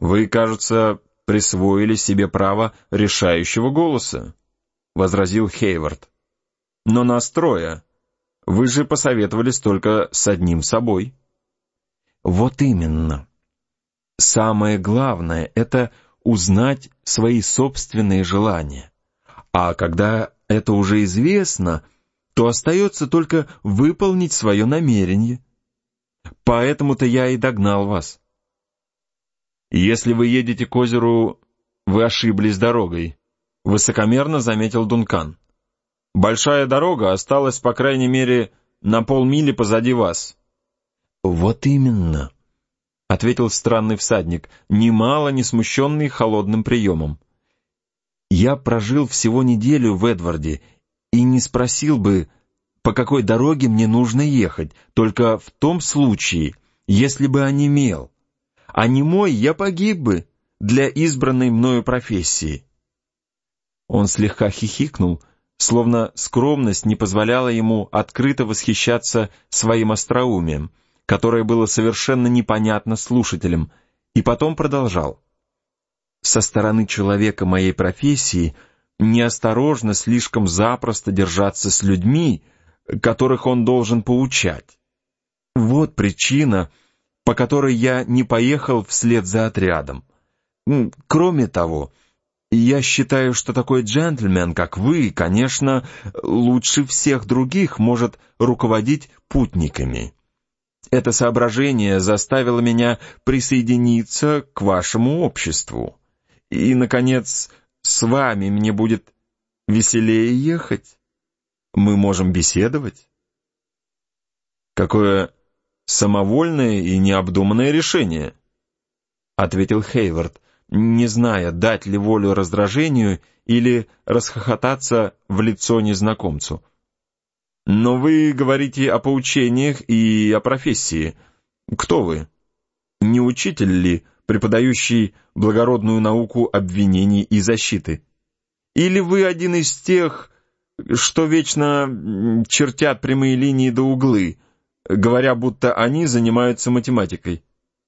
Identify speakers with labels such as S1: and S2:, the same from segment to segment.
S1: «Вы, кажется, присвоили себе право решающего голоса», — возразил Хейвард. «Но нас трое. Вы же посоветовались только с одним собой». «Вот именно. Самое главное — это узнать свои собственные желания. А когда это уже известно, то остается только выполнить свое намерение. Поэтому-то я и догнал вас». «Если вы едете к озеру, вы ошиблись дорогой», — высокомерно заметил Дункан. «Большая дорога осталась, по крайней мере, на полмили позади вас».
S2: «Вот именно», — ответил странный всадник, немало не смущенный холодным приемом. «Я прожил всего неделю в Эдварде и не спросил бы, по какой дороге мне нужно ехать, только в том случае, если бы онемел. А немой я погиб бы для избранной мною профессии». Он слегка хихикнул, словно скромность не позволяла ему открыто восхищаться своим остроумием, которое было совершенно непонятно слушателям, и потом продолжал. «Со стороны человека моей профессии неосторожно слишком запросто держаться с людьми, которых он должен поучать. Вот причина, по которой я не поехал вслед за отрядом. Кроме того, я считаю, что такой джентльмен, как вы, конечно, лучше всех других может руководить путниками. Это соображение заставило меня присоединиться к вашему обществу. И, наконец, с вами мне будет веселее ехать. Мы можем беседовать».
S1: «Какое самовольное и необдуманное решение», — ответил Хейвард, не зная, дать ли волю раздражению или расхохотаться в лицо незнакомцу. «Но вы говорите о поучениях и о профессии. Кто вы? Не учитель ли, преподающий благородную науку обвинений и защиты? Или вы один из тех, что вечно чертят прямые линии да углы, говоря, будто они занимаются математикой?»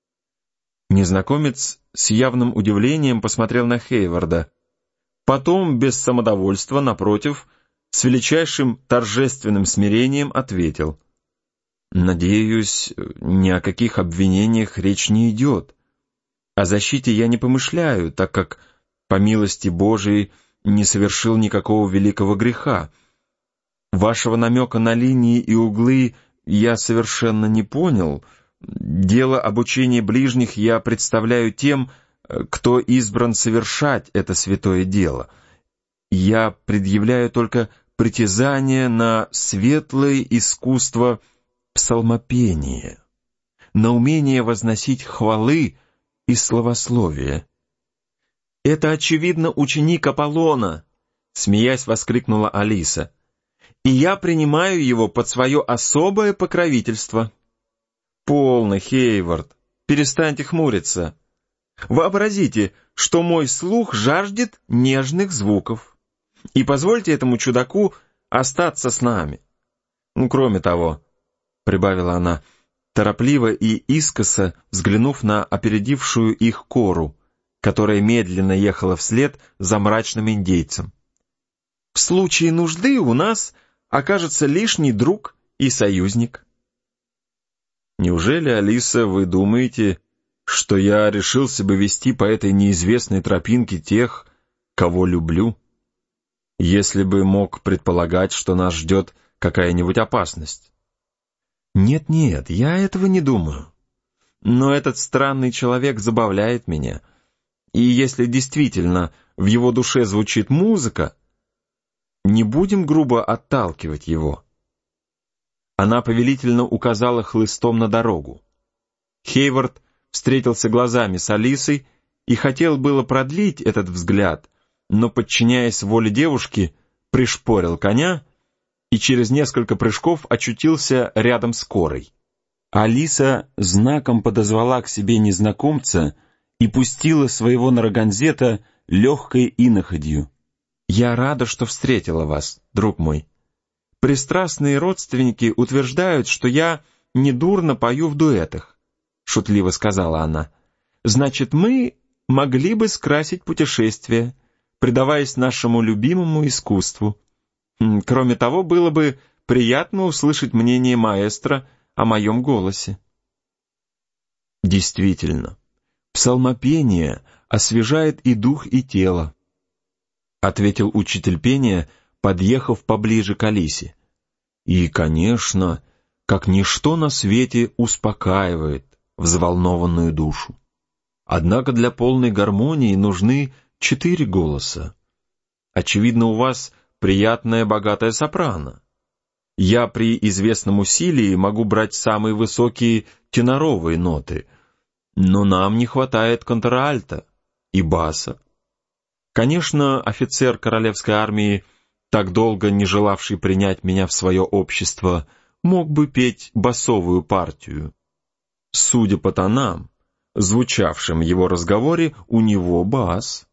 S2: Незнакомец с явным удивлением посмотрел на Хейварда. Потом, без самодовольства, напротив, с величайшим торжественным смирением ответил. «Надеюсь, ни о каких обвинениях речь не идет. О защите я не помышляю, так как, по милости Божией, не совершил никакого великого греха. Вашего намека на линии и углы я совершенно не понял. Дело обучения ближних я представляю тем, кто избран совершать это святое дело. Я предъявляю только притязание на светлое искусство псалмопения, на умение возносить хвалы и славословие». «Это, очевидно, ученик Аполлона», — смеясь воскликнула Алиса. «И я принимаю его под свое особое покровительство». «Полно, Хейвард, перестаньте хмуриться. Вообразите, что мой слух жаждет нежных звуков. И позвольте этому чудаку остаться с нами. Кроме того», — прибавила она, торопливо и искоса взглянув на опередившую их Кору, которая медленно ехала вслед за мрачным индейцем, «в случае нужды у нас окажется лишний друг и союзник».
S1: «Неужели, Алиса, вы думаете, что я решился бы вести по этой неизвестной тропинке тех, кого люблю, если бы мог предполагать, что нас ждет какая-нибудь опасность?»
S2: «Нет, я этого не думаю. Но этот странный человек забавляет меня. И если действительно в его душе звучит музыка, не будем грубо отталкивать его». Она повелительно указала хлыстом на дорогу. Хейвард встретился глазами с Алисой и хотел было продлить этот взгляд, но, подчиняясь воле девушки, пришпорил коня и через несколько прыжков очутился рядом с Корой. Алиса знаком подозвала к себе незнакомца и пустила своего нарагонзета легкой иноходью. «Я рада, что встретила вас, друг мой. Пристрастные родственники утверждают, что я недурно пою в дуэтах», — шутливо сказала она. «Значит, мы могли бы скрасить путешествие, предаваясь нашему любимому искусству. Кроме того, было бы приятно услышать мнение маэстро о моем голосе».
S1: «Действительно, псалмопение освежает и дух, и тело», ответил учитель пения, подъехав поближе к Алисе. «И, конечно, как ничто на свете успокаивает взволнованную душу. Однако для полной гармонии нужны 4 голоса. Очевидно, у вас приятная богатая сопрано. Я при известном усилии могу брать самые высокие теноровые ноты, но нам не хватает контральто и баса. Конечно, офицер королевской армии, так долго не желавший принять меня в свое общество, мог бы петь басовую партию. Судя по тонам, звучавшим в его разговоре, у него бас».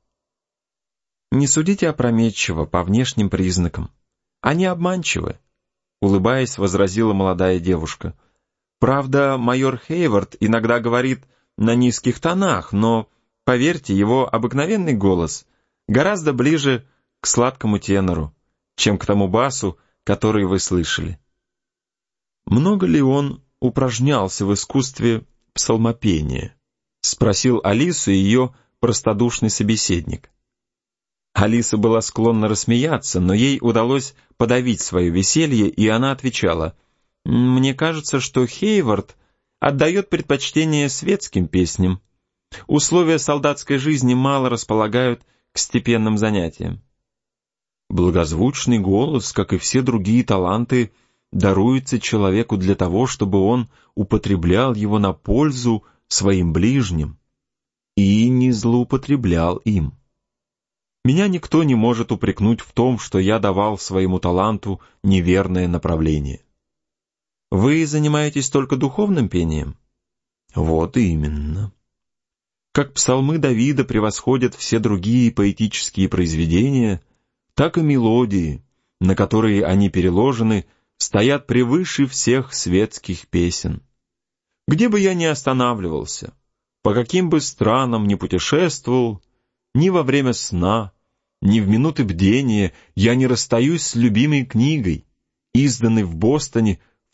S2: «Не судите опрометчиво по внешним признакам. Они обманчивы», — улыбаясь, возразила молодая девушка. «Правда, майор Хейвард иногда говорит на низких тонах, но, поверьте, его обыкновенный голос гораздо ближе к сладкому тенору, чем к тому басу, который вы слышали».
S1: «Много ли он упражнялся в искусстве псалмопения?» — спросил Алису ее простодушный собеседник.
S2: Алиса была склонна рассмеяться, но ей удалось подавить свое веселье, и она отвечала: «Мне кажется, что Хейвард отдает предпочтение светским песням. Условия солдатской жизни мало располагают к степенным занятиям».
S1: «Благозвучный голос, как и все другие таланты, даруется человеку для того, чтобы он употреблял его на пользу своим ближним и не злоупотреблял им. Меня никто не может упрекнуть в том, что я давал своему таланту неверное направление».
S2: «Вы занимаетесь только духовным пением?»
S1: «Вот именно. Как псалмы Давида превосходят все другие поэтические произведения, так и мелодии, на которые они переложены, стоят превыше всех светских песен. Где бы я ни останавливался, по каким бы странам ни путешествовал, ни во время сна, ни в минуты бдения я не расстаюсь с любимой книгой, изданной в Бостоне в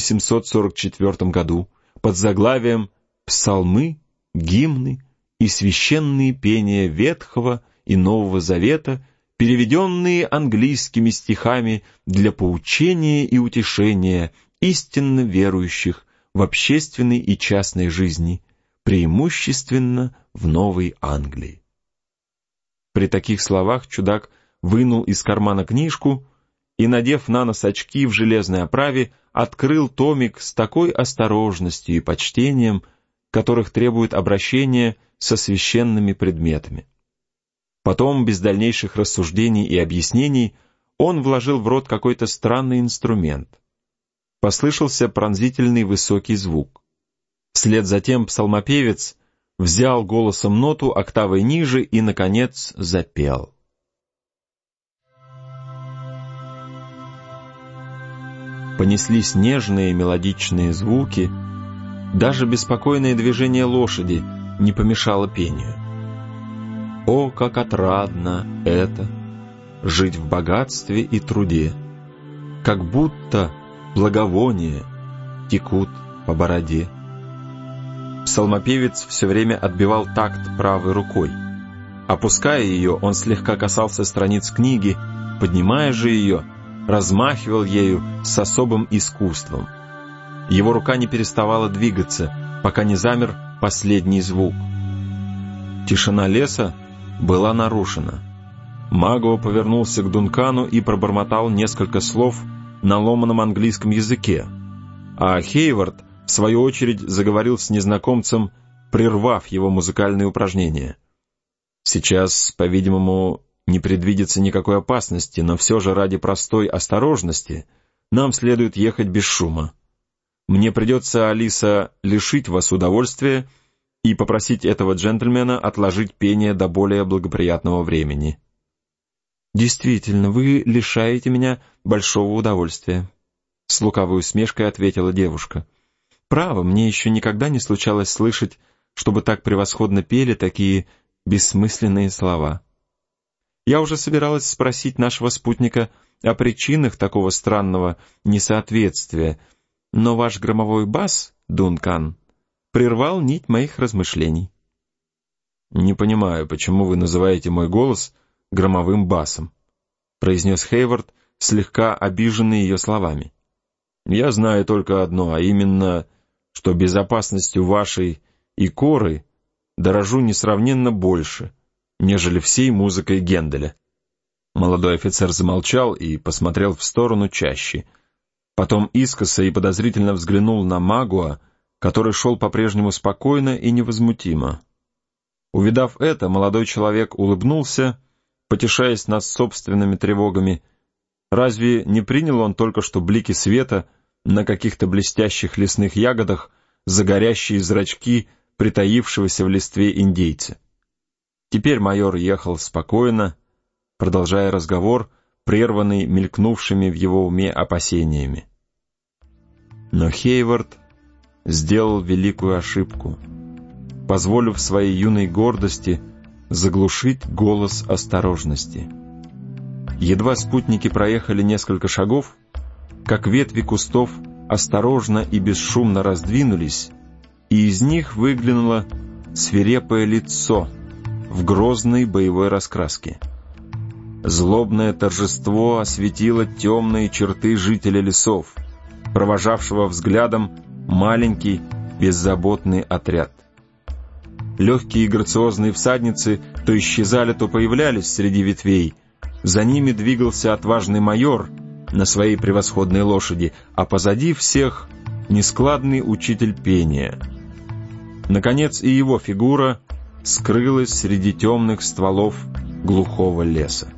S1: 1744 году под заглавием «Псалмы, гимны и священные пения Ветхого и Нового Завета, переведенные английскими стихами для поучения и утешения истинно верующих в общественной и частной жизни, преимущественно в Новой Англии». При таких словах чудак вынул из кармана книжку и, надев на нос очки в железной оправе, открыл томик с такой осторожностью и почтением, которых требует обращение со священными предметами. Потом, без дальнейших рассуждений и объяснений, он вложил в рот какой-то странный инструмент. Послышался пронзительный высокий звук. Вслед за тем псалмопевец взял голосом ноту октавой ниже и, наконец, запел. Понеслись нежные мелодичные звуки, даже беспокойное движение лошади не помешало пению. О, как отрадно это — жить в богатстве и труде, как будто благовония текут по бороде. Псалмопевец все время отбивал такт правой рукой. Опуская ее, он слегка касался страниц книги, поднимая же ее, размахивал ею с особым искусством. Его рука не переставала двигаться, пока не замер последний звук. Тишина леса была нарушена. Маго повернулся к Дункану и пробормотал несколько слов на ломаном английском языке, а Хейвард, в свою очередь, заговорил с незнакомцем, прервав его музыкальные упражнения. Сейчас, по-видимому, не предвидится никакой опасности, но все же ради простой осторожности нам следует ехать без шума. Мне придется, Алиса, лишить вас удовольствия и попросить этого джентльмена отложить пение до более благоприятного времени». «Действительно, вы лишаете меня большого удовольствия», — с лукавой усмешкой ответила девушка. «Право, мне еще никогда не случалось слышать, чтобы так превосходно пели такие
S2: бессмысленные слова. Я уже собиралась спросить нашего спутника о причинах такого странного несоответствия, но ваш громовой бас, Дункан, прервал нить моих размышлений. «Не понимаю, почему вы называете мой голос громовым басом», произнес Хейвард, слегка обиженный ее словами. «Я знаю только одно, а именно, что безопасностью вашей и Коры дорожу несравненно больше, нежели всей музыкой Генделя». Молодой офицер замолчал и посмотрел в сторону чащи. Потом искоса и подозрительно взглянул на Магуа, который шел по-прежнему спокойно и невозмутимо. Увидав это, молодой человек улыбнулся, потешаясь над собственными тревогами. Разве не принял он только что блики света на каких-то блестящих лесных ягодах за горящие зрачки притаившегося в листве индейца? Теперь майор ехал спокойно, продолжая разговор, прерванный мелькнувшими в его уме опасениями. Но Хейвард сделал великую ошибку, позволив своей юной гордости заглушить голос осторожности. Едва спутники проехали несколько шагов, как ветви кустов осторожно и бесшумно раздвинулись, и из них выглянуло свирепое лицо в грозной боевой раскраске. Злобное торжество осветило темные черты жителя лесов, провожавшего взглядом маленький беззаботный отряд. Легкие и грациозные всадницы то исчезали, то появлялись среди ветвей. За ними двигался отважный майор на своей превосходной лошади, а позади всех нескладный учитель пения. Наконец и его фигура скрылась среди темных стволов глухого леса.